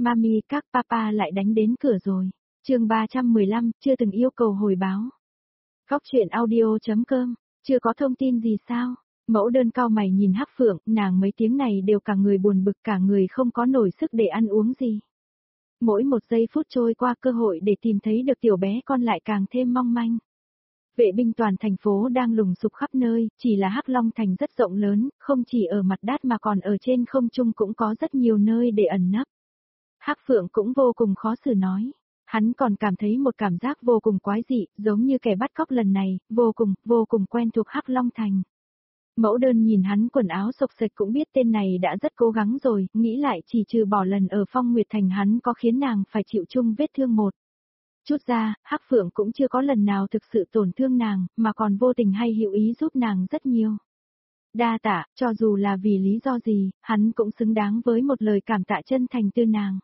Mami các papa lại đánh đến cửa rồi. Chương 315, chưa từng yêu cầu hồi báo. Góc truyện audio.com, chưa có thông tin gì sao? Mẫu đơn cau mày nhìn Hắc Phượng, nàng mấy tiếng này đều cả người buồn bực, cả người không có nổi sức để ăn uống gì. Mỗi một giây phút trôi qua, cơ hội để tìm thấy được tiểu bé con lại càng thêm mong manh. Vệ binh toàn thành phố đang lùng sục khắp nơi, chỉ là Hắc Long Thành rất rộng lớn, không chỉ ở mặt đất mà còn ở trên không trung cũng có rất nhiều nơi để ẩn nấp. Hắc Phượng cũng vô cùng khó xử nói. Hắn còn cảm thấy một cảm giác vô cùng quái dị, giống như kẻ bắt cóc lần này, vô cùng quen thuộc Hắc Long Thành. Mẫu đơn nhìn hắn quần áo xộc xệch cũng biết tên này đã rất cố gắng rồi, nghĩ lại chỉ trừ bỏ lần ở Phong Nguyệt Thành hắn có khiến nàng phải chịu chung vết thương một chút ra, Hắc Phượng cũng chưa có lần nào thực sự tổn thương nàng, mà còn vô tình hay hữu ý giúp nàng rất nhiều. Đa tạ, cho dù là vì lý do gì, hắn cũng xứng đáng với một lời cảm tạ chân thành từ nàng.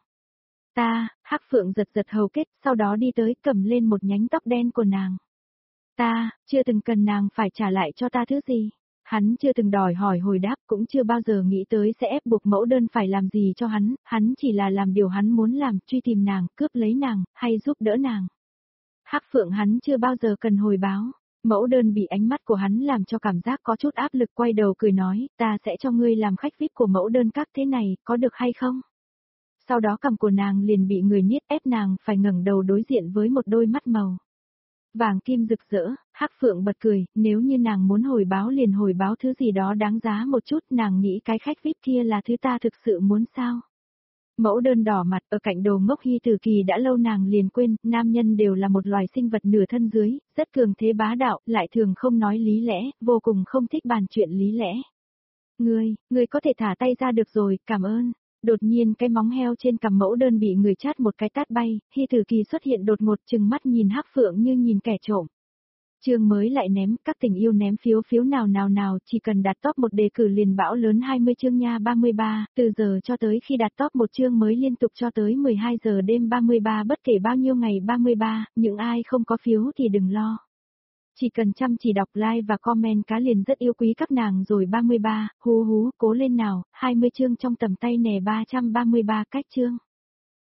Hắc Phượng giật giật hầu kết, sau đó đi tới cầm lên một nhánh tóc đen của nàng. Chưa từng cần nàng phải trả lại cho ta thứ gì. Hắn chưa từng đòi hỏi hồi đáp, cũng chưa bao giờ nghĩ tới sẽ ép buộc mẫu đơn phải làm gì cho hắn chỉ là làm điều hắn muốn làm, truy tìm nàng, cướp lấy nàng, hay giúp đỡ nàng. Hắc Phượng hắn chưa bao giờ cần hồi báo. Mẫu đơn bị ánh mắt của hắn làm cho cảm giác có chút áp lực, quay đầu cười nói, ta sẽ cho ngươi làm khách VIP của mẫu đơn các thế này, có được hay không? Sau đó cằm của nàng liền bị người niết ép nàng phải ngẩng đầu đối diện với một đôi mắt màu vàng kim rực rỡ. Hắc Phượng bật cười, nếu như nàng muốn hồi báo liền hồi báo thứ gì đó đáng giá một chút, nàng nghĩ cái khách VIP kia là thứ ta thực sự muốn sao? Mẫu đơn đỏ mặt, ở cạnh Đồ Ngốc Hy Từ Kỳ đã lâu nàng liền quên, nam nhân đều là một loài sinh vật nửa thân dưới, rất cường thế bá đạo, lại thường không nói lý lẽ, vô cùng không thích bàn chuyện lý lẽ. Ngươi có thể thả tay ra được rồi, cảm ơn. Đột nhiên cái móng heo trên cằm mẫu đơn bị người chát một cái tát bay, Hy Tử Kỳ xuất hiện đột ngột chừng mắt nhìn Hắc Phượng như nhìn kẻ trộm. Chương mới lại ném, các tình yêu ném phiếu nào, chỉ cần đạt top 1 đề cử liền bão lớn 20 chương nha 33, từ giờ cho tới khi đạt top 1 chương mới liên tục cho tới 12 giờ đêm 33 bất kể bao nhiêu ngày 33, những ai không có phiếu thì đừng lo. Chỉ cần chăm chỉ đọc like và comment cá liền rất yêu quý các nàng rồi 33, cố lên nào, 20 chương trong tầm tay nè 333 cách chương.